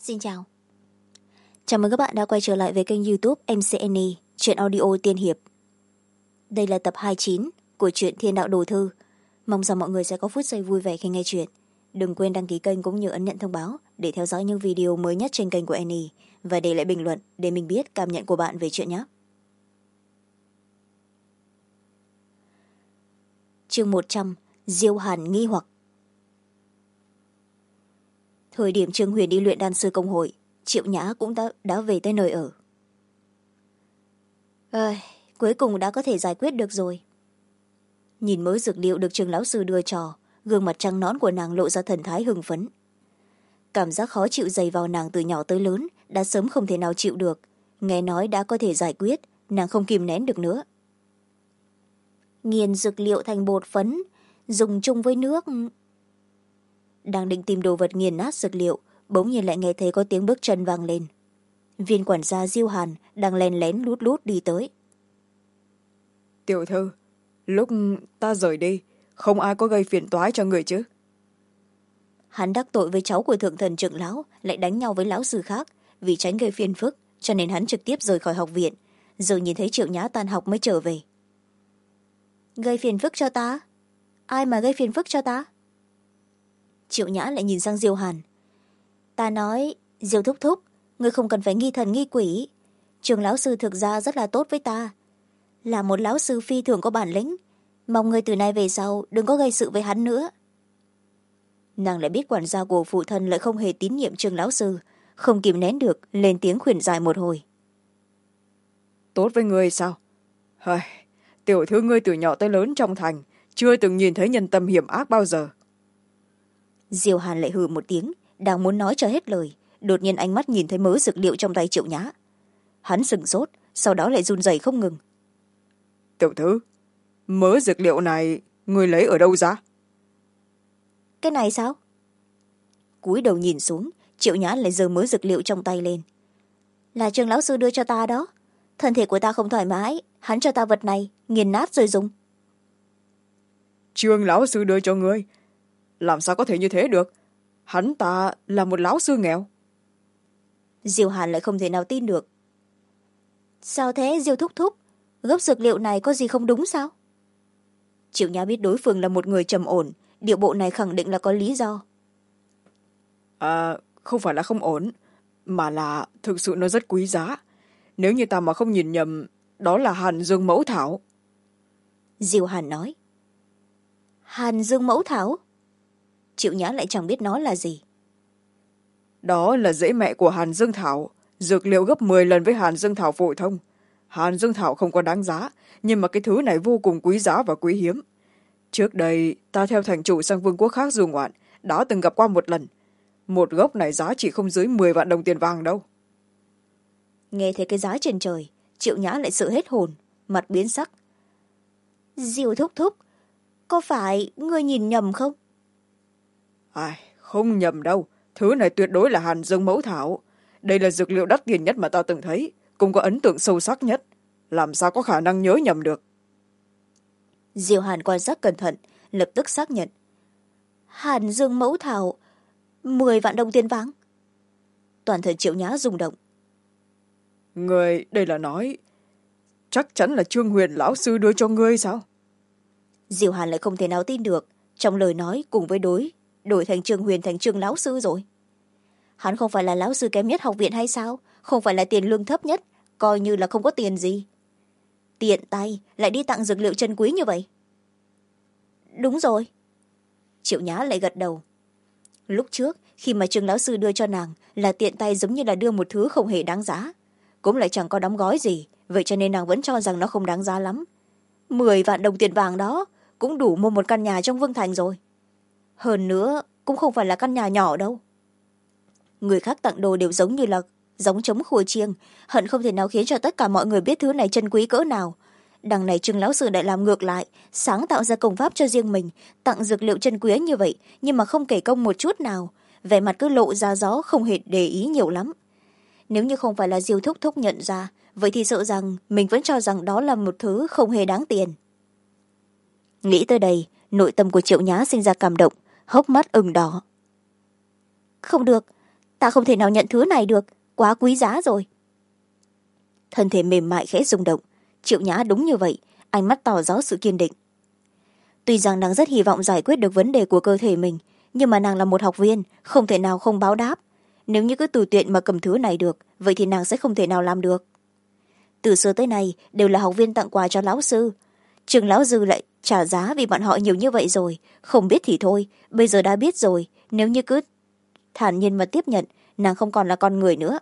Xin chào. Chào mừng các bạn đã quay trở lại với kênh YouTube MCNE, truyện audio tiên hiệp. Đây là tập 29 của truyện Thiên Đạo Đồ Thư. Mong rằng mọi người sẽ có phút giây vui vẻ khi nghe truyện. Đừng quên đăng ký kênh cũng như ấn nhận thông báo để theo dõi những video mới nhất trên kênh của Annie và để lại bình luận để mình biết cảm nhận của bạn về chuyện nhé. Chương 100, Diêu Hàn nghi hoặc. Thời điểm Trương Huyền đi luyện đan sư công hội, Triệu Nhã cũng đã về tới nơi ở. Cuối cùng đã có thể giải quyết được rồi. Nhìn mớ dược liệu được Trương lão sư đưa cho, gương mặt trắng nõn của nàng lộ ra thần thái hưng phấn. Cảm giác khó chịu dày vào nàng từ nhỏ tới lớn đã sớm không thể nào chịu được. Nghe nói đã có thể giải quyết, nàng không kìm nén được nữa. Nghiền dược liệu thành bột phấn, dùng chung với nước. Đang định tìm đồ vật nghiền nát dược liệu, bỗng nhiên lại nghe thấy có tiếng bước chân vang lên. Viên quản gia Diêu Hàn đang len lén lút lút đi tới. Tiểu thư, lúc ta rời đi, không ai có gây phiền toái cho người chứ? Hắn đắc tội với cháu của thượng thần trưởng lão, lại đánh nhau với lão sư khác, vì tránh gây phiền phức, cho nên hắn trực tiếp rời khỏi học viện, rồi nhìn thấy Triệu Nhã tan học mới trở về. Gây phiền phức cho ta? Ai mà gây phiền phức cho ta? Triệu Nhã lại nhìn sang Diêu Hàn. Ta nói, Diêu thúc thúc, ngươi không cần phải nghi thần nghi quỷ. Trường lão sư thực ra rất là tốt với ta, là một lão sư phi thường có bản lĩnh, mong ngươi từ nay về sau đừng có gây sự với hắn nữa. Nàng lại biết quản gia của phụ thân lại không hề tín nhiệm Trường lão sư, không kìm nén được lên tiếng khuyên giải một hồi. Tốt với ngươi sao? Tiểu thư ngươi từ nhỏ tới lớn trong thành, chưa từng nhìn thấy nhân tâm hiểm ác bao giờ. Diêu Hàn lại hừ một tiếng, đang muốn nói cho hết lời, đột nhiên ánh mắt nhìn thấy mớ dược liệu trong tay Triệu Nhã. Hắn sửng sốt, sau đó lại run rẩy không ngừng. Tiểu thư, mớ dược liệu này ngươi lấy ở đâu ra? Cái này sao? Cúi đầu nhìn xuống, Triệu Nhã lại giơ mớ dược liệu trong tay lên. Là Trương lão sư đưa cho ta đó. Thân thể của ta không thoải mái, hắn cho ta vật này, nghiền nát rồi dùng. Trương lão sư đưa cho ngươi? Làm sao có thể như thế được? Hắn ta là một lão sư nghèo. Diêu Hàn lại không thể nào tin được. Sao thế Diêu thúc thúc? Gốc dược liệu này có gì không đúng sao? Triệu Nhã biết đối phương là một người trầm ổn, điệu bộ này khẳng định là có lý do. Không phải là không ổn, mà là thực sự nó rất quý giá. Nếu như ta mà không nhìn nhầm, đó là Hàn Dương Mẫu Thảo. Diêu Hàn nói. Hàn Dương Mẫu Thảo? Triệu Nhã lại chẳng biết nó là gì. Đó là rễ mẹ của Hàn Dương Thảo, dược liệu gấp 10 lần với Hàn Dương Thảo phổ thông. Hàn Dương Thảo không có đáng giá, nhưng mà cái thứ này vô cùng quý giá và quý hiếm. Trước đây ta theo thành chủ sang vương quốc khác du ngoạn, đã từng gặp qua một lần. Một gốc này giá chỉ không dưới 10 vạn đồng tiền vàng đâu. Nghe thấy cái giá trên trời, Triệu Nhã lại sợ hết hồn, mặt biến sắc. Diêu thúc thúc, có phải ngươi nhìn nhầm không? Không nhầm đâu, thứ này tuyệt đối là Hàn Dương Mẫu Thảo. Đây là dược liệu đắt tiền nhất mà ta từng thấy, cũng có ấn tượng sâu sắc nhất. Làm sao có khả năng nhớ nhầm được? Diêu Hàn quan sát cẩn thận, lập tức xác nhận. Hàn Dương Mẫu Thảo, 10 vạn đồng tiền vàng. Toàn thân Triệu Nhã rung động. Người đây là nói chắc chắn là Trương Huyền lão sư đưa cho ngươi sao? Diêu Hàn lại không thể nào tin được, trong lời nói cùng với đổi thành Trương Huyền thành Trương lão sư rồi. Hắn không phải là lão sư kém nhất học viện hay sao? Không phải là tiền lương thấp nhất, coi như là không có tiền gì. Tiện tay lại đi tặng dược liệu chân quý như vậy. Đúng rồi. Triệu Nhã lại gật đầu. Lúc trước khi mà Trương lão sư đưa cho nàng là tiện tay, giống như là đưa một thứ không hề đáng giá, cũng lại chẳng có đóng gói gì, vậy cho nên nàng vẫn cho rằng nó không đáng giá lắm. 10 vạn đồng tiền vàng đó cũng đủ mua một căn nhà trong Vương Thành rồi. Hơn nữa cũng không phải là căn nhà nhỏ đâu. Người khác tặng đồ đều giống như là giống trống khua chiêng, hận không thể nào khiến cho tất cả mọi người biết thứ này chân quý cỡ nào. Đằng này Trương lão sư lại làm ngược lại, sáng tạo ra công pháp cho riêng mình, tặng dược liệu chân quý như vậy nhưng mà không kể công một chút nào, vẻ mặt cứ lộ ra gió, không hề để ý nhiều lắm. Nếu như không phải là Diêu thúc thúc nhận ra, vậy thì sợ rằng mình vẫn cho rằng đó là một thứ không hề đáng tiền. Nghĩ tới đây, nội tâm của Triệu Nhã sinh ra cảm động, hốc mắt ửng đỏ. Không được, ta không thể nào nhận thứ này được, quá quý giá rồi. Thân thể mềm mại khẽ rung động. Triệu Nhã đúng như vậy, ánh mắt tỏ rõ sự kiên định. Tuy rằng nàng rất hy vọng giải quyết được vấn đề của cơ thể mình, nhưng mà nàng là một học viên, không thể nào không báo đáp. Nếu như cứ tùy tiện mà cầm thứ này được, vậy thì nàng sẽ không thể nào làm được. Từ xưa tới nay đều là học viên tặng quà cho lão sư. Trường lão dư lại trả giá vì bọn họ nhiều như vậy rồi, không biết thì thôi, bây giờ đã biết rồi, nếu như cứ thản nhiên mà tiếp nhận, nàng không còn là con người nữa.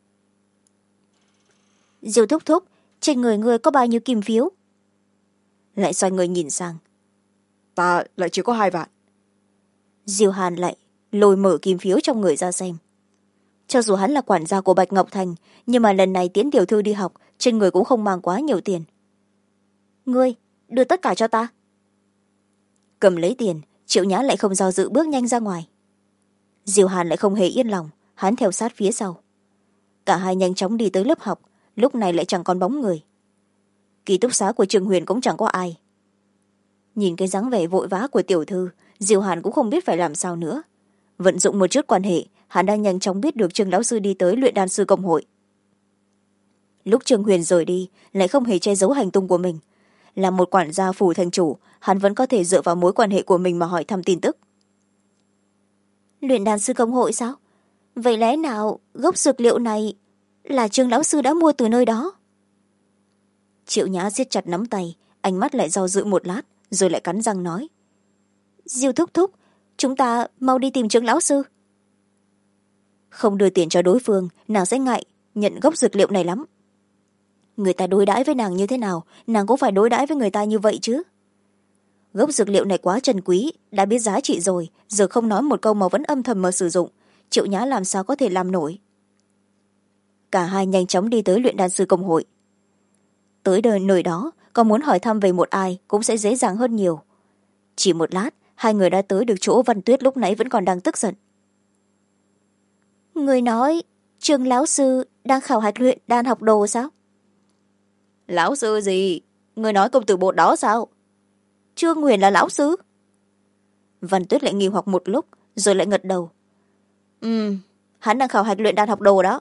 Diêu thúc thúc, trên người ngươi có bao nhiêu kim phiếu? Lại xoay người nhìn sang. Ta lại chỉ có 2 vạn. Diêu Hàn lại lôi mở kim phiếu trong người ra xem. Cho dù hắn là quản gia của Bạch Ngọc Thành, nhưng mà lần này tiến tiểu thư đi học, trên người cũng không mang quá nhiều tiền. Ngươi, đưa tất cả cho ta. Cầm lấy tiền, Triệu Nhã lại không do dự bước nhanh ra ngoài. Diêu Hàn lại không hề yên lòng, hắn theo sát phía sau. Cả hai nhanh chóng đi tới lớp học, lúc này lại chẳng còn bóng người. Ký túc xá của Trường Huyền cũng chẳng có ai. Nhìn cái dáng vẻ vội vã của tiểu thư, Diêu Hàn cũng không biết phải làm sao nữa. Vận dụng một chút quan hệ, hắn đang nhanh chóng biết được Trường lão sư đi tới luyện đan sư công hội. Lúc Trường Huyền rời đi, lại không hề che giấu hành tung của mình. Là một quản gia phủ thành chủ, hắn vẫn có thể dựa vào mối quan hệ của mình mà hỏi thăm tin tức. Luyện đan sư công hội sao? Vậy lẽ nào gốc dược liệu này là Trường lão sư đã mua từ nơi đó? Triệu Nhã siết chặt nắm tay, ánh mắt lại do dự một lát, rồi lại cắn răng nói. Diêu thúc thúc, chúng ta mau đi tìm Trường lão sư. Không đưa tiền cho đối phương, nàng sẽ ngại nhận gốc dược liệu này lắm. Người ta đối đãi với nàng như thế nào, nàng cũng phải đối đãi với người ta như vậy chứ. Gốc dược liệu này quá trân quý, đã biết giá trị rồi, giờ không nói một câu mà vẫn âm thầm mà sử dụng, Triệu Nhã làm sao có thể làm nổi. Cả hai nhanh chóng đi tới luyện đan sư công hội. Tới nơi đó, có muốn hỏi thăm về một ai cũng sẽ dễ dàng hơn nhiều. Chỉ một lát, hai người đã tới được chỗ Văn Tuyết lúc nãy vẫn còn đang tức giận. Người nói Trường lão sư đang khảo hạch luyện đan học đồ sao? Lão sư gì? Người nói công tử bột đó sao? Trương Huyền là lão sư? Văn Tuyết lại nghi hoặc một lúc, rồi lại gật đầu. Hắn đang khảo hạch luyện đan học đồ đó.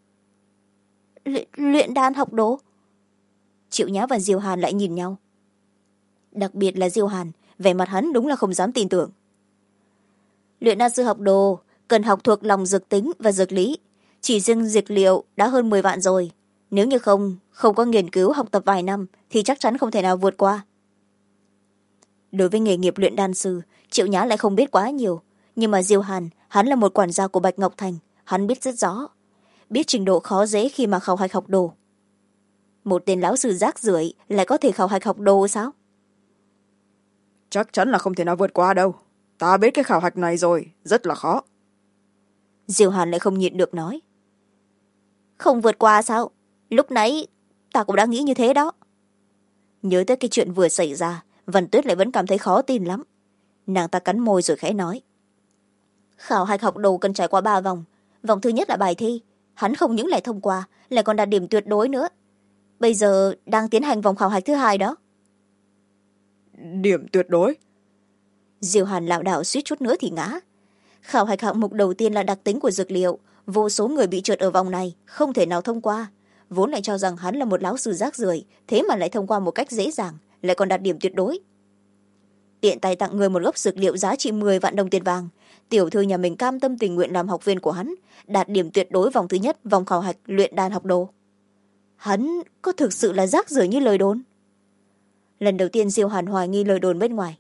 Luyện đan học đồ? Triệu Nhã và Diêu Hàn lại nhìn nhau. Đặc biệt là Diêu Hàn, vẻ mặt hắn đúng là không dám tin tưởng. Luyện đan sư học đồ cần học thuộc lòng dược tính và dược lý. Chỉ riêng dược liệu đã hơn 10 vạn rồi. Nếu như không có nghiên cứu học tập vài năm thì chắc chắn không thể nào vượt qua. Đối với nghề nghiệp luyện đan sư, Triệu Nhã lại không biết quá nhiều. Nhưng mà Diêu Hàn, hắn là một quản gia của Bạch Ngọc Thành, hắn biết rất rõ. Biết trình độ khó dễ khi mà khảo hạch học đồ. Một tên lão sư rác rưởi lại có thể khảo hạch học đồ sao? Chắc chắn là không thể nào vượt qua đâu. Ta biết cái khảo hạch này rồi, rất là khó. Diêu Hàn lại không nhịn được nói. Không vượt qua sao? Lúc nãy ta cũng đã nghĩ như thế đó. Nhớ tới cái chuyện vừa xảy ra, Văn Tuyết lại vẫn cảm thấy khó tin lắm. Nàng ta cắn môi rồi khẽ nói. Khảo hạch học đồ cần trải qua 3 vòng. Vòng thứ nhất là bài thi. Hắn không những lại thông qua, lại còn đạt điểm tuyệt đối nữa. Bây giờ đang tiến hành vòng khảo hạch thứ 2 đó. Điểm tuyệt đối? Diêu Hàn lảo đảo suýt chút nữa thì ngã. Khảo hạch hạng mục đầu tiên là đặc tính của dược liệu. Vô số người bị trượt ở vòng này, không thể nào thông qua. Vốn lại cho rằng hắn là một lão sư rác rưởi, thế mà lại thông qua một cách dễ dàng, lại còn đạt điểm tuyệt đối. Tiện tay tặng người một gốc dược liệu giá trị 10 vạn đồng tiền vàng. Tiểu thư nhà mình cam tâm tình nguyện làm học viên của hắn, đạt điểm tuyệt đối vòng thứ nhất, vòng khảo hạch luyện đan học đồ. Hắn có thực sự là rác rưởi như lời đồn? Lần đầu tiên Diêu Hàn hoài nghi lời đồn bên ngoài.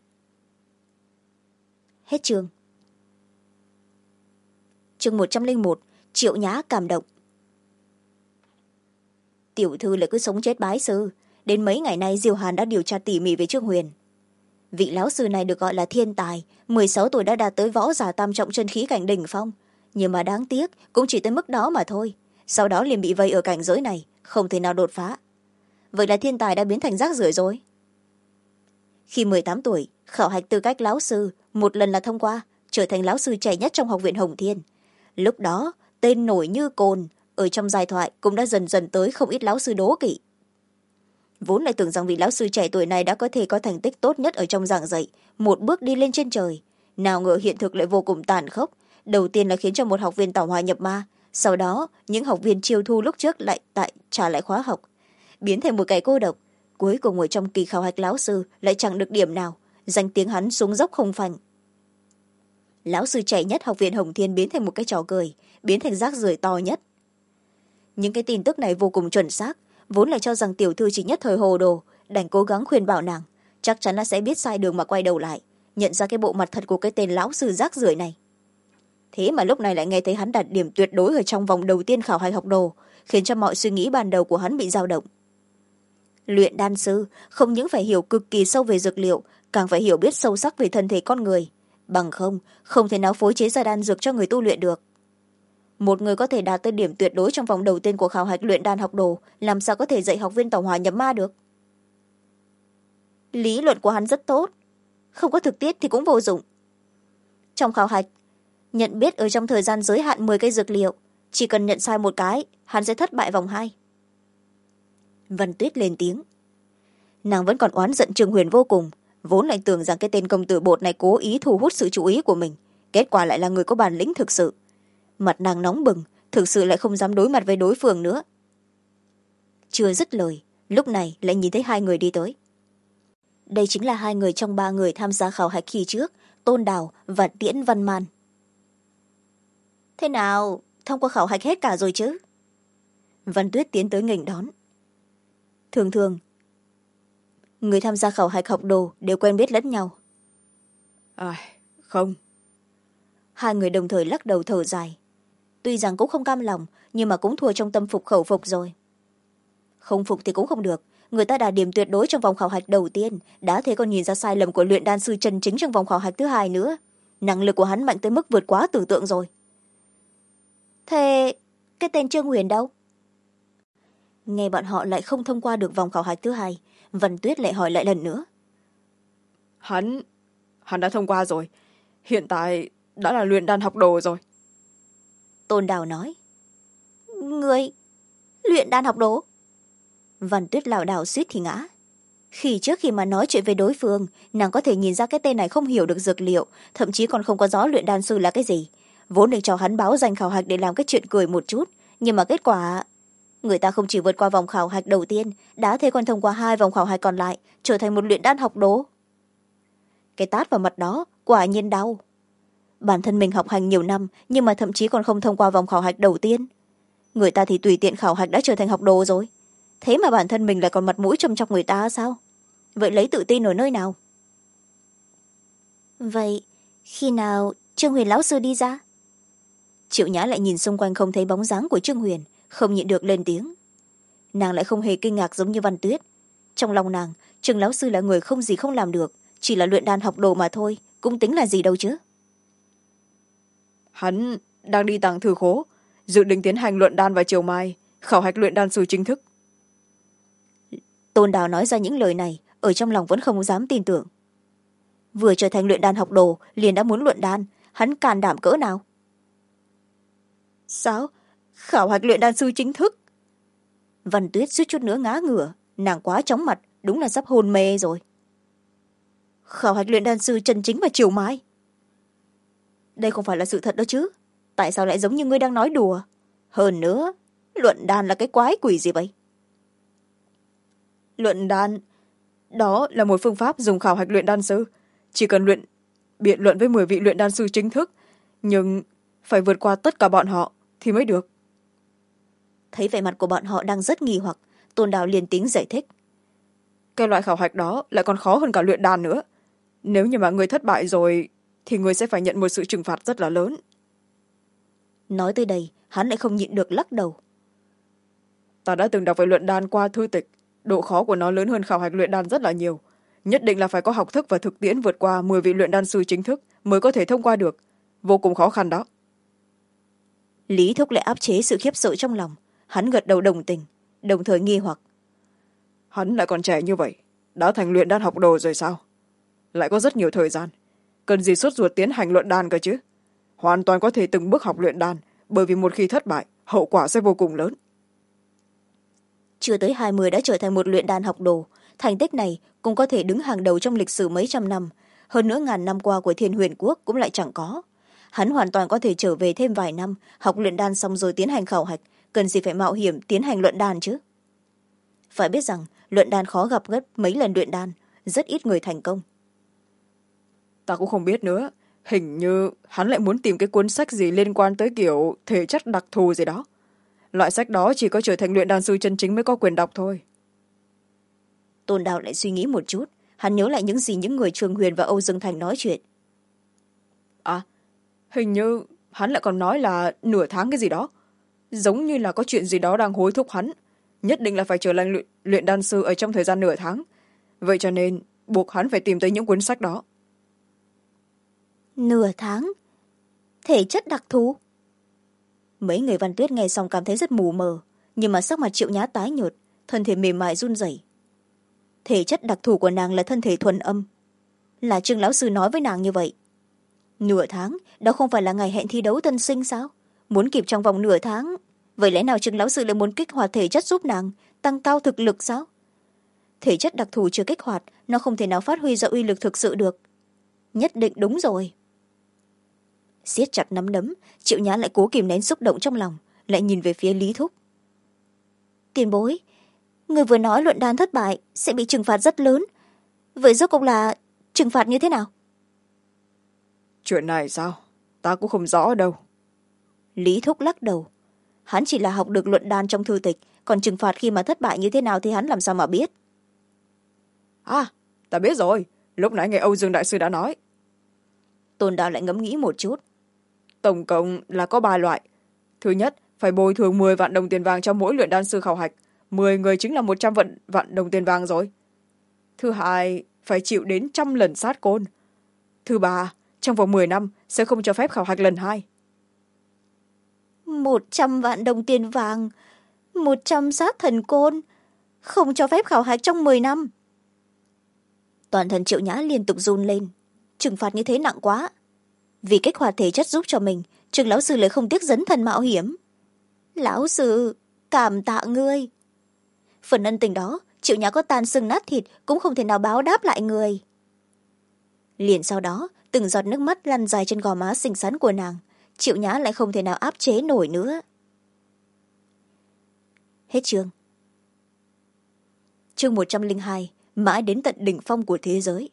Hết chương. Chương 101, Triệu Nhã cảm động. Tiểu thư lại cứ sống chết bái sư. Đến mấy ngày nay Diêu Hàn đã điều tra tỉ mỉ về Trương Huyền. Vị lão sư này được gọi là thiên tài, 16 tuổi đã đạt tới võ giả tam trọng chân khí cảnh đỉnh phong. Nhưng mà đáng tiếc, cũng chỉ tới mức đó mà thôi. Sau đó liền bị vây ở cảnh giới này, không thể nào đột phá. Vậy là thiên tài đã biến thành rác rưởi rồi. Khi 18 tuổi, khảo hạch tư cách lão sư, một lần là thông qua, trở thành lão sư trẻ nhất trong học viện Hồng Thiên. Lúc đó, tên nổi như cồn, ở trong giai thoại cũng đã dần dần tới không ít lão sư đố kỵ. Vốn lại tưởng rằng vị lão sư trẻ tuổi này đã có thể có thành tích tốt nhất ở trong giảng dạy, một bước đi lên trên trời. Nào ngờ hiện thực lại vô cùng tàn khốc, đầu tiên là khiến cho một học viên tảo hỏa nhập ma, sau đó những học viên chiêu thu lúc trước lại trả lại khóa học, biến thành một kẻ cô độc. Cuối cùng ở trong kỳ khảo hạch lão sư lại chẳng được điểm nào, danh tiếng hắn xuống dốc không phanh. Lão sư trẻ nhất học viện Hồng Thiên biến thành một cái trò cười, biến thành rác rưởi to nhất. Những cái tin tức này vô cùng chuẩn xác, vốn là cho rằng tiểu thư chỉ nhất thời hồ đồ, đành cố gắng khuyên bảo nàng, chắc chắn là sẽ biết sai đường mà quay đầu lại, nhận ra cái bộ mặt thật của cái tên lão sư rác rưởi này. Thế mà lúc này lại nghe thấy hắn đạt điểm tuyệt đối ở trong vòng đầu tiên khảo hạch học đồ, khiến cho mọi suy nghĩ ban đầu của hắn bị dao động. Luyện đan sư không những phải hiểu cực kỳ sâu về dược liệu, càng phải hiểu biết sâu sắc về thân thể con người, bằng không thể nào phối chế ra đan dược cho người tu luyện được. Một người có thể đạt tới điểm tuyệt đối trong vòng đầu tiên của khảo hạch luyện đan học đồ, làm sao có thể dạy học viên tẩu hỏa nhập ma được? Lý luận của hắn rất tốt, không có thực tiễn thì cũng vô dụng. Trong khảo hạch, nhận biết ở trong thời gian giới hạn 10 cây dược liệu, chỉ cần nhận sai một cái, hắn sẽ thất bại vòng 2. Vân Tuyết lên tiếng. Nàng vẫn còn oán giận Trương Huyền vô cùng, vốn lại tưởng rằng cái tên công tử bột này cố ý thu hút sự chú ý của mình, kết quả lại là người có bản lĩnh thực sự. Mặt nàng nóng bừng, thực sự lại không dám đối mặt với đối phương nữa. Chưa dứt lời, lúc này lại nhìn thấy hai người đi tới. Đây chính là hai người trong 3 người tham gia khảo hạch khi trước, Tôn Đào và Tiễn Văn Man. Thế nào, thông qua khảo hạch hết cả rồi chứ? Văn Tuyết tiến tới nghênh đón. Thường thường, người tham gia khảo hạch học đồ đều quen biết lẫn nhau. Không. Hai người đồng thời lắc đầu thở dài. Tuy rằng cũng không cam lòng, nhưng mà cũng thua trong tâm phục khẩu phục rồi. Không phục thì cũng không được, người ta đạt điểm tuyệt đối trong vòng khảo hạch đầu tiên, đã thế còn nhìn ra sai lầm của luyện đan sư chân chính trong vòng khảo hạch thứ 2 nữa. Năng lực của hắn mạnh tới mức vượt quá tưởng tượng rồi. Thế cái tên Trương Huyền đâu? Nghe bọn họ lại không thông qua được vòng khảo hạch thứ 2, Vân Tuyết lại hỏi lại lần nữa. Hắn đã thông qua rồi, hiện tại đã là luyện đan học đồ rồi. Tôn Đào nói. Người luyện đan học đồ? Văn Tuyết lảo đảo suýt thì ngã. Khi mà nói chuyện với đối phương, nàng có thể nhìn ra cái tên này không hiểu được dược liệu, thậm chí còn không có rõ luyện đan sư là cái gì. Vốn định cho hắn báo danh khảo hạch để làm cái chuyện cười một chút, nhưng mà kết quả người ta không chỉ vượt qua vòng khảo hạch đầu tiên, đã thế còn thông qua 2 vòng khảo hạch còn lại, trở thành một luyện đan học đồ. Cái tát vào mặt đó quả nhiên đau. Bản thân mình học hành nhiều năm, nhưng mà thậm chí còn không thông qua vòng khảo hạch đầu tiên. Người ta thì tùy tiện khảo hạch đã trở thành học đồ rồi. Thế mà bản thân mình lại còn mặt mũi châm chọc người ta sao? Vậy lấy tự tin ở nơi nào? Vậy khi nào Trương Huyền lão sư đi ra? Triệu Nhã lại nhìn xung quanh không thấy bóng dáng của Trương Huyền, không nhịn được lên tiếng. Nàng lại không hề kinh ngạc giống như Văn Tuyết. Trong lòng nàng, Trương lão sư là người không gì không làm được, chỉ là luyện đan học đồ mà thôi, cũng tính là gì đâu chứ. Hắn đang đi tàng thư khố, dự định tiến hành luận đan vào chiều mai, khảo hạch luyện đan sư chính thức. Tôn Đào nói ra những lời này, ở trong lòng vẫn không dám tin tưởng. Vừa trở thành luyện đan học đồ, liền đã muốn luận đan, hắn can đảm cỡ nào? Sao? Khảo hạch luyện đan sư chính thức? Văn Tuyết suýt chút nữa ngã ngửa, nàng quá chóng mặt, đúng là sắp hôn mê rồi. Khảo hạch luyện đan sư chân chính vào chiều mai? Đây không phải là sự thật đó chứ, tại sao lại giống như ngươi đang nói đùa? Hơn nữa, luận đan là cái quái quỷ gì vậy? Luận đan, đó là một phương pháp dùng khảo hạch luyện đan sư, chỉ cần biện luận với 10 vị luyện đan sư chính thức, nhưng phải vượt qua tất cả bọn họ thì mới được. Thấy vẻ mặt của bọn họ đang rất nghi hoặc, Tôn Đào liền tiếng giải thích. Cái loại khảo hạch đó lại còn khó hơn cả luyện đan nữa. Nếu như mà người thất bại rồi thì người sẽ phải nhận một sự trừng phạt rất là lớn. Nói tới đây, hắn lại không nhịn được lắc đầu. Ta đã từng đọc về luận đan qua thư tịch, độ khó của nó lớn hơn khảo hạch luyện đan rất là nhiều. Nhất định là phải có học thức và thực tiễn vượt qua 10 vị luyện đan sư chính thức mới có thể thông qua được. Vô cùng khó khăn đó. Lý Thúc lại áp chế sự khiếp sợ trong lòng. Hắn gật đầu đồng tình, đồng thời nghi hoặc. Hắn lại còn trẻ như vậy, đã thành luyện đan học đồ rồi sao? Lại có rất nhiều thời gian. Cần gì sốt ruột tiến hành luận đan cơ chứ? Hoàn toàn có thể từng bước học luyện đan, bởi vì một khi thất bại, hậu quả sẽ vô cùng lớn. Chưa tới 20 đã trở thành một luyện đan học đồ. Thành tích này cũng có thể đứng hàng đầu trong lịch sử mấy trăm năm. Hơn nữa ngàn năm qua của Thiên Huyền Quốc cũng lại chẳng có. hắn hoàn toàn có thể trở về thêm vài năm học luyện đan xong rồi tiến hành khảo hạch, cần gì phải mạo hiểm tiến hành luận đan chứ. Phải biết rằng luận đan khó gặp gấp mấy lần luyện đan, rất ít người thành công. Ta cũng không biết nữa, hình như hắn lại muốn tìm cái cuốn sách gì liên quan tới kiểu thể chất đặc thù gì đó. Loại sách đó chỉ có trở thành luyện đan sư chân chính mới có quyền đọc thôi. Tôn Đào lại suy nghĩ một chút, hắn nhớ lại những gì những người Trường Huyền và Âu Dương Thành nói chuyện. À, hình như hắn lại còn nói là nửa tháng cái gì đó, giống như là có chuyện gì đó đang hối thúc hắn, nhất định là phải trở thành luyện đan sư ở trong thời gian nửa tháng. Vậy cho nên buộc hắn phải tìm tới những cuốn sách đó. Nửa tháng? Thể chất đặc thù? Mấy người Văn Tuyết nghe xong cảm thấy rất mù mờ, nhưng mà sắc mặt Triệu Nhã tái nhợt, thân thể mềm mại run rẩy. Thể chất đặc thù của nàng là thân thể thuần âm, là Trương lão sư nói với nàng như vậy. Nửa tháng, đó không phải là ngày hẹn thi đấu tân sinh sao? Muốn kịp trong vòng nửa tháng, vậy lẽ nào Trương lão sư lại muốn kích hoạt thể chất giúp nàng tăng cao thực lực sao? Thể chất đặc thù chưa kích hoạt, nó không thể nào phát huy ra uy lực thực sự được. Nhất định đúng rồi. Siết chặt nắm đấm, Triệu Nhã lại cố kìm nén xúc động trong lòng, lại nhìn về phía Lý Thúc. Tiền bối, người vừa nói luận đan thất bại sẽ bị trừng phạt rất lớn, vậy rốt cuộc là trừng phạt như thế nào? Chuyện này sao, ta cũng không rõ đâu. Lý Thúc lắc đầu. Hắn chỉ là học được luận đan trong thư tịch, còn trừng phạt khi mà thất bại như thế nào thì hắn làm sao mà biết. À, ta biết rồi, lúc nãy nghe Âu Dương đại sư đã nói. Tôn Đạo lại ngẫm nghĩ một chút. Tổng cộng là có 3 loại. Thứ nhất, phải bồi thường 10 vạn đồng tiền vàng cho mỗi luyện đan sư khảo hạch, 10 người chính là 100 vạn đồng tiền vàng rồi. Thứ hai, phải chịu đến 100 lần sát côn. Thứ ba, trong vòng 10 năm sẽ không cho phép khảo hạch lần hai. 100 vạn đồng tiền vàng, 100 sát thần côn, không cho phép khảo hạch trong 10 năm. Toàn thân Triệu Nhã liên tục run lên. Trừng phạt như thế nặng quá. Vì kích hoạt thể chất giúp cho mình, Trương lão sư lại không tiếc dấn thân mạo hiểm. Lão sư, cảm tạ ngươi. Phần ân tình đó, Triệu Nhã có tan xương nát thịt cũng không thể nào báo đáp lại người. Liền sau đó, từng giọt nước mắt lăn dài trên gò má xinh xắn của nàng, Triệu Nhã lại không thể nào áp chế nổi nữa. Hết chương. Chương 102, mãi đến tận đỉnh phong của thế giới.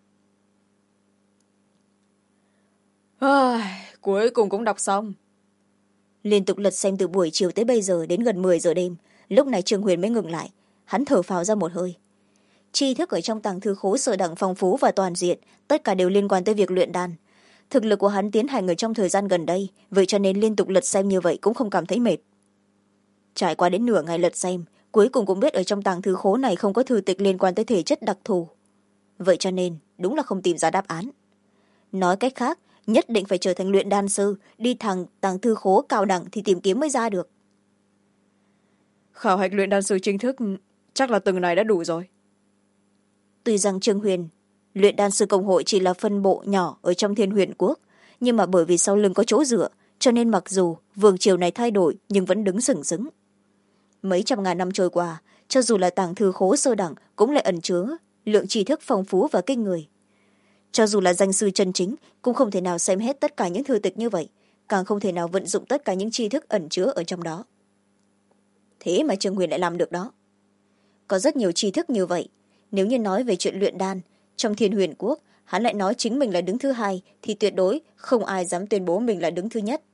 Cuối cùng cũng đọc xong. Liên tục lật xem từ buổi chiều tới bây giờ đến gần 10 giờ đêm, lúc này Trương Huyền mới ngừng lại. Hắn thở phào ra một hơi. Tri thức ở trong tàng thư khố sở đẳng phong phú và toàn diện, tất cả đều liên quan tới việc luyện đan. Thực lực của hắn tiến hành ở trong thời gian gần đây, vậy cho nên liên tục lật xem như vậy cũng không cảm thấy mệt. Trải qua đến nửa ngày lật xem, cuối cùng cũng biết ở trong tàng thư khố này không có thư tịch liên quan tới thể chất đặc thù. Vậy cho nên đúng là không tìm ra đáp án. Nói cách khác, nhất định phải trở thành luyện đan sư, đi thẳng tàng thư khố cao đẳng thì tìm kiếm mới ra được. Khảo hạch luyện đan sư chính thức chắc là từng này đã đủ rồi. Tuy rằng Trương Huyền, luyện đan sư công hội chỉ là phân bộ nhỏ ở trong Thiên Huyền Quốc, nhưng mà bởi vì sau lưng có chỗ dựa, cho nên mặc dù vương triều này thay đổi nhưng vẫn đứng sừng sững. Mấy trăm ngàn năm trôi qua, cho dù là tàng thư khố sơ đẳng cũng lại ẩn chứa lượng tri thức phong phú và kinh người. Cho dù là danh sư chân chính cũng không thể nào xem hết tất cả những thư tịch như vậy, càng không thể nào vận dụng tất cả những tri thức ẩn chứa ở trong đó. Thế mà Trương Huyền lại làm được đó. Có rất nhiều tri thức như vậy, nếu như nói về chuyện luyện đan trong Thiên Huyền Quốc, hắn lại nói chính mình là đứng thứ hai thì tuyệt đối không ai dám tuyên bố mình là đứng thứ nhất.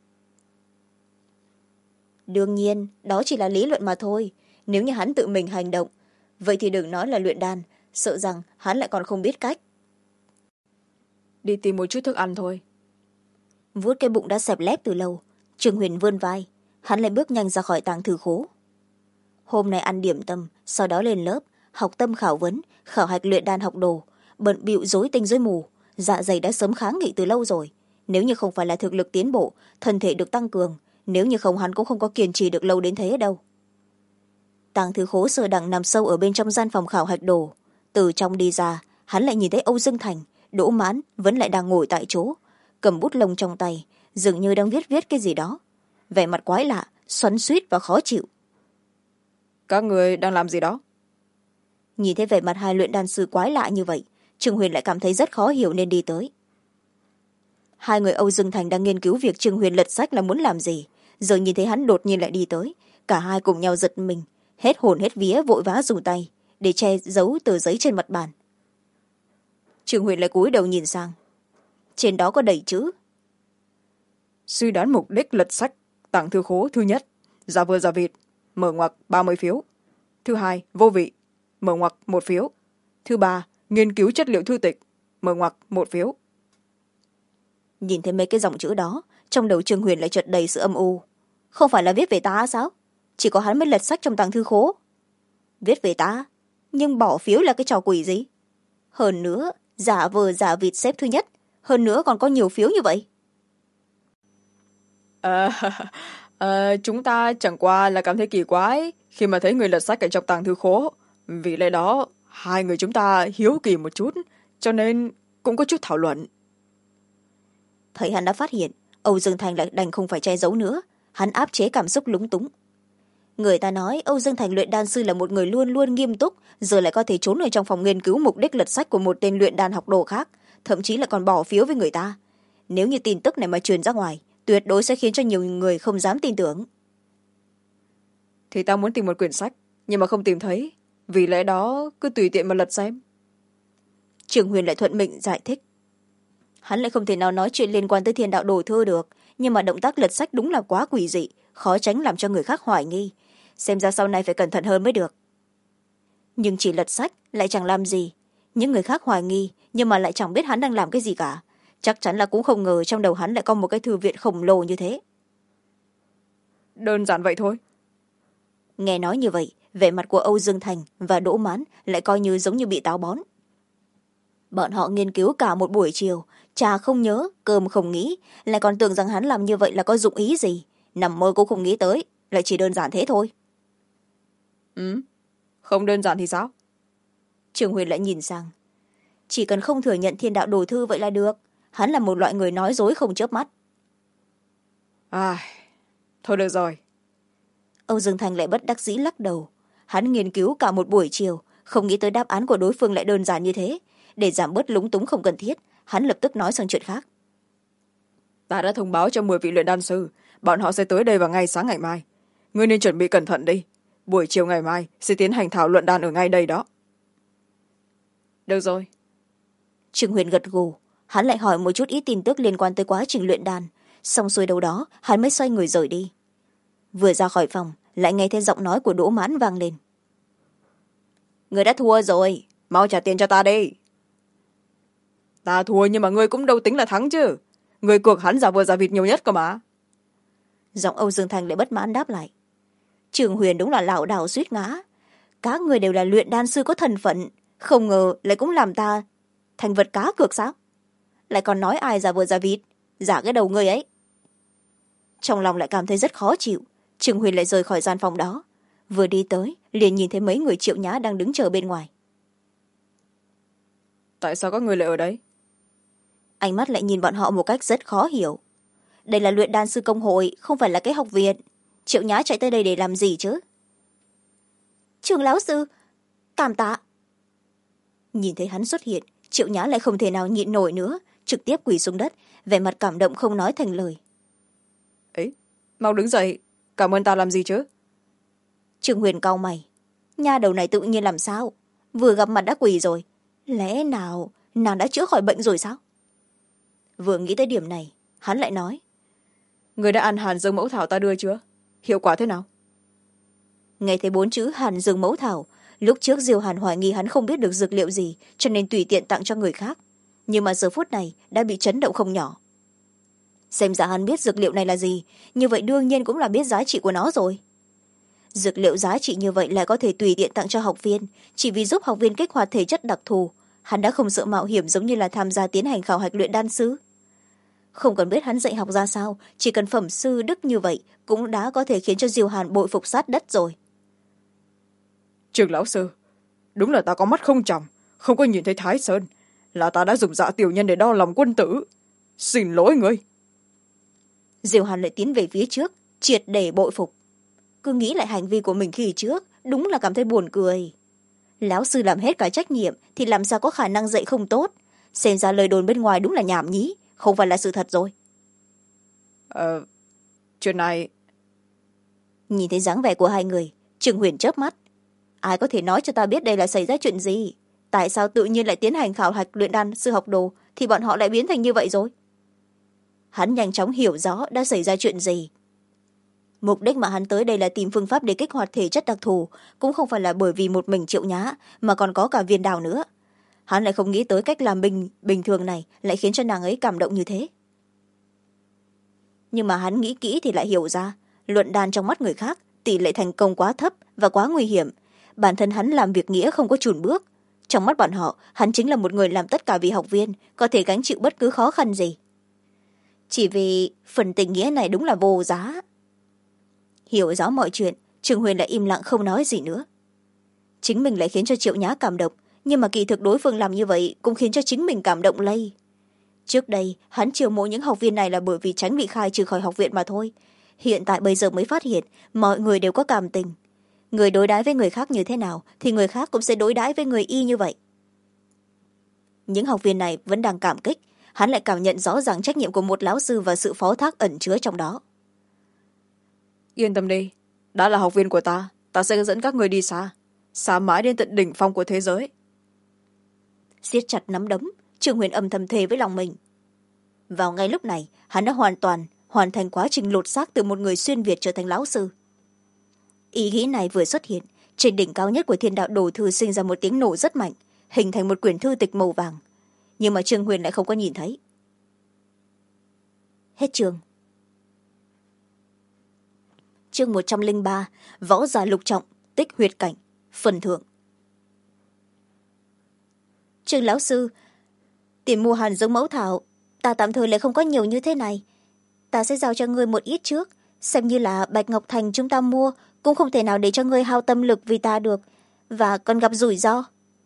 Đương nhiên đó chỉ là lý luận mà thôi, nếu như hắn tự mình hành động vậy thì đừng nói là luyện đan, sợ rằng hắn lại còn không biết cách. Đi tìm một chút thức ăn thôi. Vuốt cái bụng đã xẹp lép từ lâu, Trương Huyền vươn vai, hắn lại bước nhanh ra khỏi tàng thư khố. Hôm nay ăn điểm tâm, sau đó lên lớp học tâm khảo vấn, khảo hạch luyện đan học đồ, bận bịu rối tinh rối mù, dạ dày đã sớm kháng nghị từ lâu rồi. Nếu như không phải là thực lực tiến bộ, thân thể được tăng cường, nếu như không hắn cũng không có kiên trì được lâu đến thế đâu. Tàng thư khố sơ đẳng nằm sâu ở bên trong gian phòng khảo hạch đồ. Từ trong đi ra, hắn lại nhìn thấy Âu Dương Thành, Đỗ Mãn vẫn lại đang ngồi tại chỗ, cầm bút lông trong tay, dường như đang viết cái gì đó. Vẻ mặt quái lạ, xoắn xuýt và khó chịu. Các người đang làm gì đó? Nhìn thấy vẻ mặt hai luyện đan sư quái lạ như vậy, Trương Huyền lại cảm thấy rất khó hiểu nên đi tới. hai người Âu Dương Thành đang nghiên cứu việc Trương Huyền lật sách là muốn làm gì, giờ nhìn thấy hắn đột nhiên lại đi tới, cả hai cùng nhau giật mình, hết hồn hết vía vội vã dùng tay để che giấu tờ giấy trên mặt bàn. Trương Huyền lại cúi đầu nhìn sang, trên đó có đầy chữ: suy đoán mục đích lật sách tặng thư khố thứ nhất, giả vờ giả vịt, mở ngoặc 30 phiếu. Thứ hai, vô vị, mở ngoặc 1 phiếu. Thứ ba, nghiên cứu chất liệu thư tịch, mở ngoặc 1 phiếu. Nhìn thấy mấy cái dòng chữ đó, trong đầu Trương Huyền lại chợt đầy sự âm u. Không phải là viết về ta sao? Chỉ có hắn mới lật sách trong tàng thư khố. Viết về ta, nhưng bỏ phiếu là cái trò quỷ gì? Hơn nữa, giả vờ giả vịt xếp thứ nhất, hơn nữa còn có nhiều phiếu như vậy. Chúng ta chẳng qua là cảm thấy kỳ quái khi mà thấy người lật sách ở trong tàng thư khố. Vì lẽ đó, hai người chúng ta hiếu kỳ một chút, cho nên cũng có chút thảo luận. Thấy hắn đã phát hiện, Âu Dương Thành lại đành không phải che giấu nữa. Hắn áp chế cảm xúc lúng túng. Người ta nói Âu Dương Thành luyện đan sư là một người luôn luôn nghiêm túc, giờ lại có thể trốn ở trong phòng nghiên cứu mục đích lật sách của một tên luyện đan học đồ khác, thậm chí là còn bỏ phiếu với người ta. Nếu như tin tức này mà truyền ra ngoài, tuyệt đối sẽ khiến cho nhiều người không dám tin tưởng. Thì ta muốn tìm một quyển sách, nhưng mà không tìm thấy, vì lẽ đó cứ tùy tiện mà lật xem. Trương Huyền lại thuận miệng giải thích. Hắn lại không thể nào nói chuyện liên quan tới thiên đạo đồ thư được, nhưng mà động tác lật sách đúng là quá quỷ dị, khó tránh làm cho người khác hoài nghi. Xem ra sau này phải cẩn thận hơn mới được. Nhưng chỉ lật sách lại chẳng làm gì. Những người khác hoài nghi, nhưng mà lại chẳng biết hắn đang làm cái gì cả. Chắc chắn là cũng không ngờ trong đầu hắn lại có một cái thư viện khổng lồ như thế. Đơn giản vậy thôi. Nghe nói như vậy, vẻ mặt của Âu Dương Thành và Đỗ Mán lại coi như giống như bị táo bón. Bọn họ nghiên cứu cả một buổi chiều, trà không nhớ, cơm không nghĩ, lại còn tưởng rằng hắn làm như vậy là có dụng ý gì. Nằm mơ cũng không nghĩ tới, lại chỉ đơn giản thế thôi. Không đơn giản thì sao? Trường Huyền lại nhìn sang. Chỉ cần không thừa nhận thiên đạo đồ thư vậy là được. Hắn là một loại người nói dối không chớp mắt. Thôi được rồi. Âu Dương Thành lại bất đắc dĩ lắc đầu. Hắn nghiên cứu cả một buổi chiều, không nghĩ tới đáp án của đối phương lại đơn giản như thế. Để giảm bớt lúng túng không cần thiết, hắn lập tức nói sang chuyện khác. Ta đã thông báo cho 10 vị luyện đan sư, bọn họ sẽ tới đây vào ngay sáng ngày mai. Ngươi nên chuẩn bị cẩn thận đi. Buổi chiều ngày mai sẽ tiến hành thảo luận đan ở ngay đây đó. Được rồi. Trương Huyền gật gù. Hắn lại hỏi một chút ít tin tức liên quan tới quá trình luyện đan. Xong xuôi đâu đó, hắn mới xoay người rời đi. Vừa ra khỏi phòng, lại nghe thấy giọng nói của Đỗ Mãn vang lên. Người đã thua rồi, mau trả tiền cho ta đi. Ta thua nhưng mà ngươi cũng đâu tính là thắng chứ. Ngươi cuộc hắn giả vờ giả vịt nhiều nhất cơ mà. Giọng Âu Dương Thành lại bất mãn đáp lại. Trương Huyền đúng là lảo đảo suýt ngã. Các người đều là luyện đan sư có thân phận, không ngờ lại cũng làm ta thành vật cá cược sao? Lại còn nói ai giả vờ giả vịt, giả cái đầu người ấy. Trong lòng lại cảm thấy rất khó chịu. Trương Huyền lại rời khỏi gian phòng đó. Vừa đi tới, liền nhìn thấy mấy người Triệu Nhã đang đứng chờ bên ngoài. Tại sao các người lại ở đấy? Ánh mắt lại nhìn bọn họ một cách rất khó hiểu. Đây là luyện đan sư công hội, không phải là cái học viện. Triệu Nhã chạy tới đây để làm gì chứ? Trường lão sư, cảm tạ. Nhìn thấy hắn xuất hiện, Triệu Nhã lại không thể nào nhịn nổi nữa, trực tiếp quỳ xuống đất, vẻ mặt cảm động không nói thành lời. Ấy, mau đứng dậy, cảm ơn ta làm gì chứ? Trương Huyền cau mày. Nha đầu này tự nhiên làm sao? Vừa gặp mặt đã quỳ rồi. Lẽ nào nàng đã chữa khỏi bệnh rồi sao? Vừa nghĩ tới điểm này, hắn lại nói. Người đã ăn hàn dương mẫu thảo ta đưa chưa? Hiệu quả thế nào? Nghe thấy 4 chữ hàn dương mẫu thảo, lúc trước Diêu Hàn hoài nghi hắn không biết được dược liệu gì, cho nên tùy tiện tặng cho người khác. Nhưng mà giờ phút này đã bị chấn động không nhỏ. Xem ra hắn biết dược liệu này là gì, như vậy đương nhiên cũng là biết giá trị của nó rồi. Dược liệu giá trị như vậy lại có thể tùy tiện tặng cho học viên, chỉ vì giúp học viên kích hoạt thể chất đặc thù. Hắn đã không sợ mạo hiểm giống như là tham gia tiến hành khảo hạch luyện đan sư. Không cần biết hắn dạy học ra sao, chỉ cần phẩm sư đức như vậy cũng đã có thể khiến cho Diêu Hàn bội phục sát đất rồi. Trường lão sư, đúng là ta có mắt không tròng, không có nhìn thấy Thái Sơn, là ta đã dùng dạ tiểu nhân để đo lòng quân tử. Xin lỗi ngươi. Diêu Hàn lại tiến về phía trước, triệt để bội phục. Cứ nghĩ lại hành vi của mình khi trước, đúng là cảm thấy buồn cười. Lão sư làm hết cả trách nhiệm thì làm sao có khả năng dạy không tốt. Xem ra lời đồn bên ngoài đúng là nhảm nhí, không phải là sự thật rồi. Chuyện này... Nhìn thấy dáng vẻ của hai người, Trương Huyền chớp mắt. Ai có thể nói cho ta biết đây là xảy ra chuyện gì? Tại sao tự nhiên lại tiến hành khảo hạch luyện đan sư học đồ thì bọn họ lại biến thành như vậy rồi? Hắn nhanh chóng hiểu rõ đã xảy ra chuyện gì. Mục đích mà hắn tới đây là tìm phương pháp để kích hoạt thể chất đặc thù, cũng không phải là bởi vì một mình Triệu Nhã mà còn có cả Viên Đào nữa. Hắn lại không nghĩ tới cách làm bình thường này lại khiến cho nàng ấy cảm động như thế. Nhưng mà hắn nghĩ kỹ thì lại hiểu ra, luận đan trong mắt người khác tỷ lệ thành công quá thấp và quá nguy hiểm. Bản thân hắn làm việc nghĩa không có chùn bước. Trong mắt bọn họ, hắn chính là một người làm tất cả vì học viên, có thể gánh chịu bất cứ khó khăn gì. Chỉ vì phần tình nghĩa này đúng là vô giá. Hiểu rõ mọi chuyện, Trương Huyền lại im lặng không nói gì nữa. Chính mình lại khiến cho Triệu Nhã cảm động, nhưng mà kỳ thực đối phương làm như vậy cũng khiến cho chính mình cảm động lây. Trước đây hắn chiều mộ những học viên này là bởi vì tránh bị khai trừ khỏi học viện mà thôi. Hiện tại bây giờ mới phát hiện mọi người đều có cảm tình. Người đối đãi với người khác như thế nào thì người khác cũng sẽ đối đãi với người y như vậy. Những học viên này vẫn đang cảm kích, hắn lại cảm nhận rõ ràng trách nhiệm của một lão sư và sự phó thác ẩn chứa trong đó. Yên tâm đi, đã là học viên của ta sẽ dẫn các người đi xa, xa mãi đến tận đỉnh phong của thế giới. Siết chặt nắm đấm, Trương Huyền âm thầm thề với lòng mình. Vào ngay lúc này, hắn đã hoàn thành quá trình lột xác từ một người xuyên việt trở thành lão sư. Ý nghĩ này vừa xuất hiện, trên đỉnh cao nhất của thiên đạo đồ thư sinh ra một tiếng nổ rất mạnh, hình thành một quyển thư tịch màu vàng. Nhưng mà Trương Huyền lại không có nhìn thấy. Hết chương. Chương 103, Võ giả lục trọng, tích huyệt cảnh, phần thưởng. Trương lão sư, tiền mua hàn giống mẫu thảo, ta tạm thời lại không có nhiều như thế này. Ta sẽ giao cho ngươi một ít trước, xem như là Bạch Ngọc Thành chúng ta mua, cũng không thể nào để cho ngươi hao tâm lực vì ta được, và còn gặp rủi ro.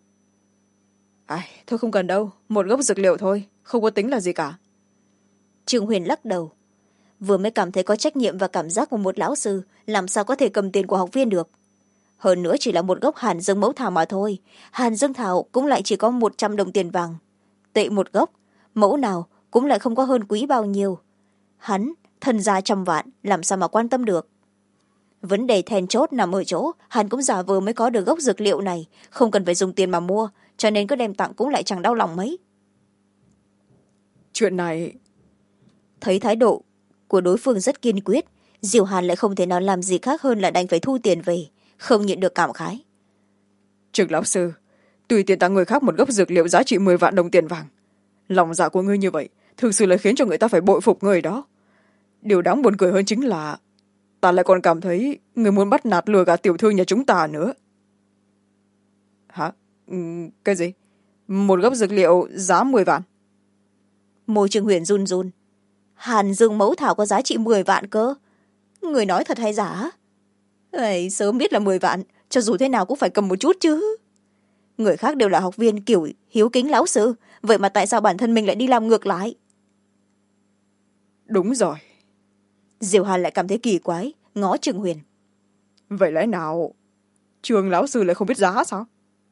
Thôi không cần đâu, một gốc dược liệu thôi, không có tính là gì cả. Trương Huyền lắc đầu. Vừa mới cảm thấy có trách nhiệm và cảm giác của một lão sư, làm sao có thể cầm tiền của học viên được. Hơn nữa chỉ là một gốc hàn dương mẫu thảo mà thôi, hàn dương thảo cũng lại chỉ có 100 đồng tiền vàng. Tệ một gốc, mẫu nào cũng lại không có hơn quý bao nhiêu. Hắn, thân gia trăm vạn, làm sao mà quan tâm được. Vấn đề then chốt nằm ở chỗ, hắn cũng giả vờ mới có được gốc dược liệu này, không cần phải dùng tiền mà mua, cho nên có đem tặng cũng lại chẳng đau lòng mấy. Chuyện này... Thấy thái độ của đối phương rất kiên quyết, Diệu Hàn lại không thể nào làm gì khác hơn là đành phải thu tiền về, không nhịn được cảm khái. Trương lão sư, tùy tiện tặng người khác một gốc dược liệu giá trị 10 vạn đồng tiền vàng. Lòng dạ của ngươi như vậy, thực sự là khiến cho người ta phải bội phục người đó. Điều đáng buồn cười hơn chính là ta lại còn cảm thấy người muốn bắt nạt lừa gạt tiểu thư nhà chúng ta nữa. Hả? Cái gì? Một gốc dược liệu giá 10 vạn? Môi Trương Huyền run run. Hàn dương mẫu thảo có giá trị 10 vạn cơ. Người nói thật hay giả? Sớm biết là 10 vạn, cho dù thế nào cũng phải cầm một chút chứ. Người khác đều là học viên kiểu hiếu kính lão sư, vậy mà tại sao bản thân mình lại đi làm ngược lại? Đúng rồi. Diệu Hàn lại cảm thấy kỳ quái, ngó Trương Huyền. Vậy lẽ nào Trương lão sư lại không biết giá sao?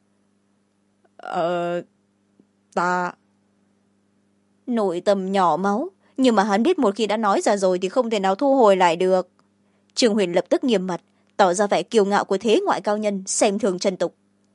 Ta... Nội tâm nhỏ máu, nhưng mà hắn biết một khi đã nói ra rồi thì không thể nào thu hồi lại được. Trương Huyền lập tức nghiêm mặt, tỏ ra vẻ kiêu ngạo của thế ngoại cao nhân, xem thường trần tục.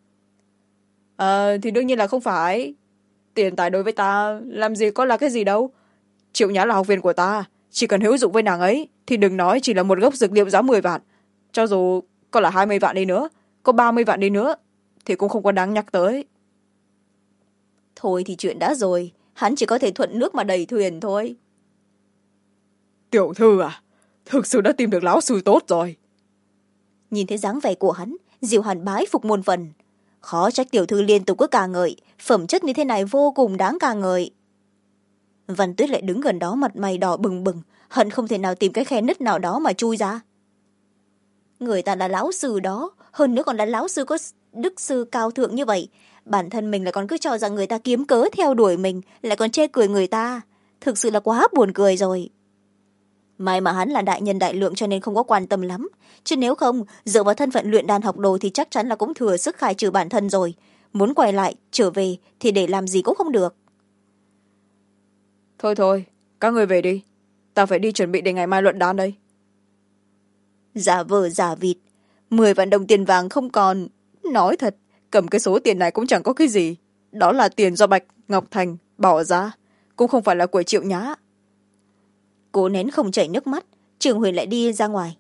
Thì đương nhiên là không phải. Tiền tài đối với ta làm gì có là cái gì đâu. Triệu Nhã là học viên của ta, chỉ cần hữu dụng với nàng ấy thì đừng nói chỉ là một gốc dược liệu giá 10 vạn. Cho dù có là 20 vạn đi nữa, có 30 vạn đi nữa thì cũng không có đáng nhắc tới. Thôi thì chuyện đã rồi, hắn chỉ có thể thuận nước mà đầy thuyền thôi. Tiểu thư à, thực sự đã tìm được lão sư tốt rồi. Nhìn thấy dáng vẻ của hắn, Diệu Hàn bái phục muôn phần. Khó trách tiểu thư liên tục cứ ca ngợi, phẩm chất như thế này vô cùng đáng ca ngợi. Văn Tuyết lại đứng gần đó, mặt mày đỏ bừng bừng, hận không thể nào tìm cái khe nứt nào đó mà chui ra. Người ta là lão sư đó, hơn nữa còn là lão sư có đức sư cao thượng như vậy, bản thân mình lại còn cứ cho rằng người ta kiếm cớ theo đuổi mình, lại còn chê cười người ta, thực sự là quá buồn cười rồi. May mà hắn là đại nhân đại lượng cho nên không có quan tâm lắm, chứ nếu không dựa vào thân phận luyện đan học đồ thì chắc chắn là cũng thừa sức khai trừ bản thân rồi, muốn quay lại trở về thì để làm gì cũng không được. thôi thôi, các người về đi, ta phải đi chuẩn bị để ngày mai luận đán đây. Giả vờ giả vịt, 10 vạn đồng tiền vàng không còn. Nói thật, cầm cái số tiền này cũng chẳng có cái gì. Đó là tiền do Bạch Ngọc Thành bỏ ra, cũng không phải là của Triệu Nhã. Cố nén không chảy nước mắt, Trường Huyền lại đi ra ngoài.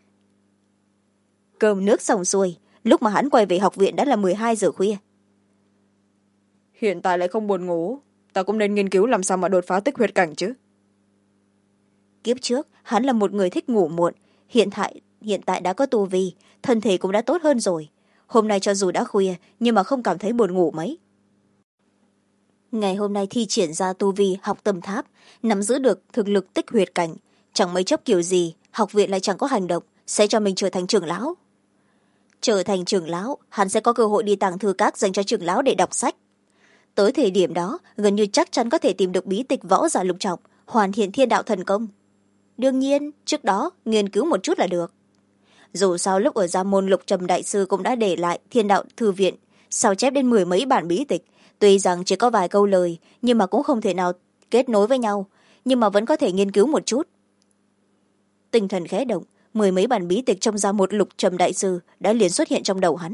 Cơm nước xong xuôi, lúc mà hắn quay về học viện đã là 12 giờ khuya. Hiện tại lại không buồn ngủ, ta cũng nên nghiên cứu làm sao mà đột phá tích huyệt cảnh chứ. Kiếp trước hắn là một người thích ngủ muộn, hiện tại đã có tu vi, thân thể cũng đã tốt hơn rồi. Hôm nay cho dù đã khuya nhưng mà không cảm thấy buồn ngủ mấy. Ngày hôm nay thi triển ra tu vi học tâm tháp, nắm giữ được thực lực tích huyệt cảnh, chẳng mấy chốc kiểu gì học viện lại chẳng có hành động sẽ cho mình trở thành trưởng lão. Trở thành trưởng lão, hắn sẽ có cơ hội đi tàng thư các dành cho trưởng lão để đọc sách. Tới thời điểm đó gần như chắc chắn có thể tìm được bí tịch võ giả lục trọng, hoàn thiện thiên đạo thần công. Đương nhiên trước đó nghiên cứu một chút là được. Dù sao lúc ở gia môn, Lục Trầm đại sư cũng đã để lại thiên đạo thư viện sao chép đến 10 mấy bản bí tịch, tuy rằng chỉ có vài câu lời nhưng mà cũng không thể nào kết nối với nhau, nhưng mà vẫn có thể nghiên cứu một chút. Tinh thần khẽ động, 10 mấy bản bí tịch trong gia một Lục Trầm đại sư đã liền xuất hiện trong đầu hắn.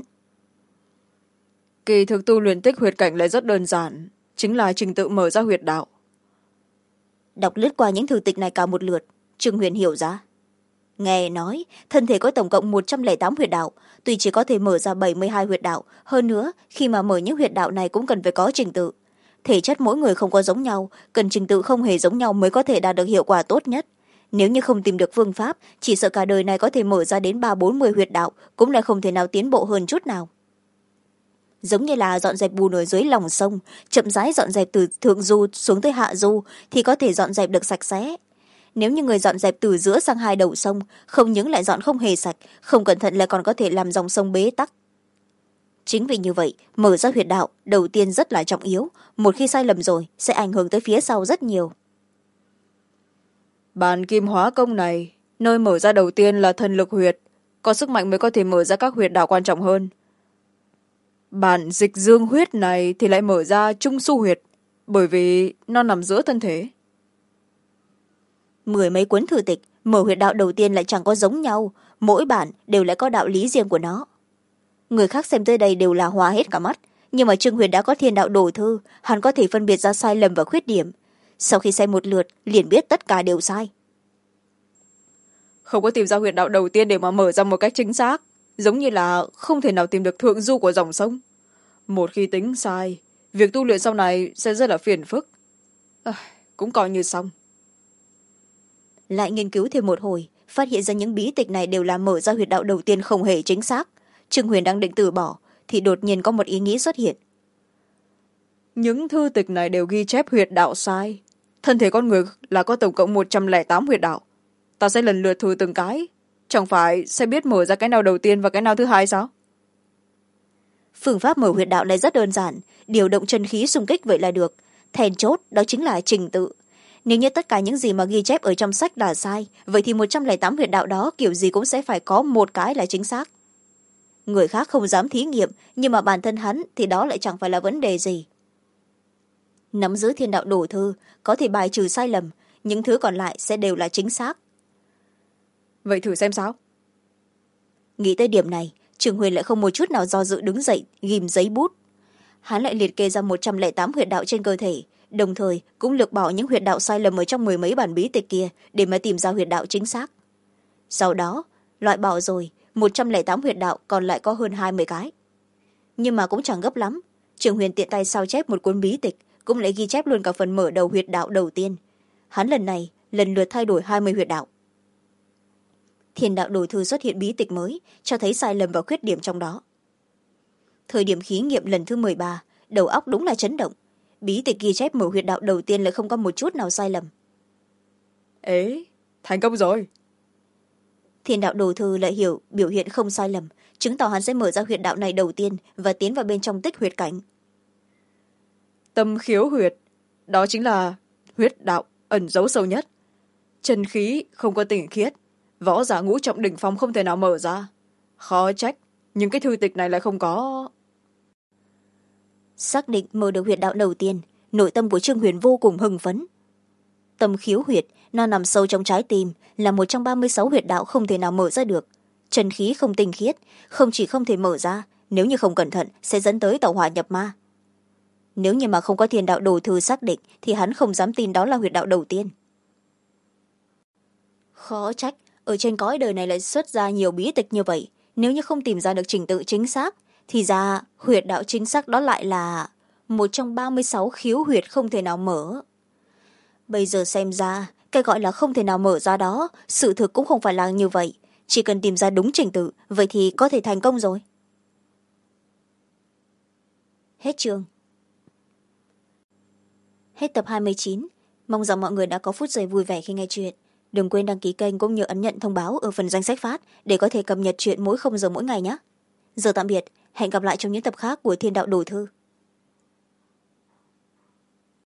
Kỳ thực tu luyện tích huyệt cảnh lại rất đơn giản, chính là trình tự mở ra huyệt đạo. Đọc lướt qua những thư tịch này cả một lượt, Trương Huyền hiểu ra. Nghe nói thân thể có tổng cộng 108 huyệt đạo, tuy chỉ có thể mở ra 72 huyệt đạo, hơn nữa khi mà mở những huyệt đạo này cũng cần phải có trình tự. Thể chất mỗi người không có giống nhau, cần trình tự không hề giống nhau mới có thể đạt được hiệu quả tốt nhất. Nếu như không tìm được phương pháp, chỉ sợ cả đời này có thể mở ra đến 30-40 huyệt đạo cũng là không thể nào tiến bộ hơn chút nào. Giống như là dọn dẹp bùn ở dưới lòng sông, chậm rãi dọn dẹp từ thượng du xuống tới hạ du thì có thể dọn dẹp được sạch sẽ. Nếu như người dọn dẹp từ giữa sang hai đầu sông, không những lại dọn không hề sạch, không cẩn thận lại còn có thể làm dòng sông bế tắc. Chính vì như vậy, mở ra huyệt đạo đầu tiên rất là trọng yếu, một khi sai lầm rồi sẽ ảnh hưởng tới phía sau rất nhiều. Bản kim hóa công này, nơi mở ra đầu tiên là thần lực huyệt, có sức mạnh mới có thể mở ra các huyệt đạo quan trọng hơn. Bản dịch dương huyết này thì lại mở ra trung su huyệt, bởi vì nó nằm giữa thân thể. 10 mấy cuốn thư tịch, mở huyệt đạo đầu tiên lại chẳng có giống nhau, mỗi bản đều lại có đạo lý riêng của nó. Người khác xem tới đây đều là hoa hết cả mắt, nhưng mà Trương Huyền đã có thiên đạo đồ thư, hắn có thể phân biệt ra sai lầm và khuyết điểm. Sau khi xem một lượt, liền biết tất cả đều sai. Không có tìm ra huyệt đạo đầu tiên để mà mở ra một cách chính xác, giống như là không thể nào tìm được thượng du của dòng sông. Một khi tính sai, việc tu luyện sau này sẽ rất là phiền phức. Cũng coi như xong. Lại nghiên cứu thêm một hồi, phát hiện ra những bí tịch này đều là mở ra huyệt đạo đầu tiên không hề chính xác. Trương Huyền đang định từ bỏ thì đột nhiên có một ý nghĩ xuất hiện. Những thư tịch này đều ghi chép huyệt đạo sai. Thân thể con người là có tổng cộng 108 huyệt đạo. Ta sẽ lần lượt thử từng cái, chẳng phải sẽ biết mở ra cái nào đầu tiên và cái nào thứ hai sao? Phương pháp mở huyệt đạo này rất đơn giản, điều động chân khí xung kích vậy là được. Then chốt đó chính là trình tự. Nếu như tất cả những gì mà ghi chép ở trong sách là sai, vậy thì 108 huyệt đạo đó kiểu gì cũng sẽ phải có một cái là chính xác. Người khác không dám thí nghiệm, nhưng mà bản thân hắn thì đó lại chẳng phải là vấn đề gì. Nắm giữ thiên đạo đồ thư, có thể bài trừ sai lầm, những thứ còn lại sẽ đều là chính xác. Vậy thử xem sao? Nghĩ tới điểm này, Trường Huyền lại không một chút nào do dự đứng dậy, ghim giấy bút. Hắn lại liệt kê ra 108 huyệt đạo trên cơ thể, đồng thời cũng lược bỏ những huyệt đạo sai lầm ở trong 10 mấy bản bí tịch kia để mà tìm ra huyệt đạo chính xác. Sau đó, loại bỏ rồi, 108 huyệt đạo còn lại có hơn 20 cái. Nhưng mà cũng chẳng gấp lắm. Trường Huyền tiện tay sao chép một cuốn bí tịch, cũng lại ghi chép luôn cả phần mở đầu huyệt đạo đầu tiên. Hắn lần này lần lượt thay đổi 20 huyệt đạo. Thiên đạo đồ thư xuất hiện bí tịch mới, cho thấy sai lầm và khuyết điểm trong đó. Thời điểm thí nghiệm lần thứ 13, đầu óc đúng là chấn động. Bí tịch ghi chép mở huyệt đạo đầu tiên lại không có một chút nào sai lầm. Ế, thành công rồi. Thiên đạo đồ thư lại hiểu biểu hiện không sai lầm, chứng tỏ hắn sẽ mở ra huyệt đạo này đầu tiên và tiến vào bên trong tích huyệt cảnh. Tâm khiếu huyệt, đó chính là huyệt đạo ẩn giấu sâu nhất. Chân khí không có tinh khiết, võ giả ngũ trọng đỉnh phong không thể nào mở ra. Khó trách, nhưng cái thư tịch này lại không có. Xác định mở được huyệt đạo đầu tiên, nội tâm của Trương Huyền vô cùng hưng phấn. tâm khiếu huyệt, nó nằm sâu trong trái tim, là một trong 36 huyệt đạo không thể nào mở ra được. Chân khí không tinh khiết, không chỉ không thể mở ra, nếu như không cẩn thận sẽ dẫn tới tẩu hỏa nhập ma. Nếu như mà không có thiên đạo đồ thư xác định thì hắn không dám tin đó là huyệt đạo đầu tiên. Khó trách ở trên cõi đời này lại xuất ra nhiều bí tịch như vậy. Nếu như không tìm ra được trình tự chính xác thì ra huyệt đạo chính xác đó lại là một trong 36 khiếu huyệt không thể nào mở. Bây giờ xem ra cái gọi là không thể nào mở ra đó, sự thực cũng không phải là như vậy. Chỉ cần tìm ra đúng trình tự, vậy thì có thể thành công rồi. Hết chương. Hết tập 29. Mong rằng mọi người đã có phút giây vui vẻ khi nghe chuyện. Đừng quên đăng ký kênh cũng như ấn nhận thông báo ở phần danh sách phát để có thể cập nhật chuyện mỗi 0 giờ mỗi ngày nhé. Giờ tạm biệt, hẹn gặp lại trong những tập khác của Thiên đạo đồ thư.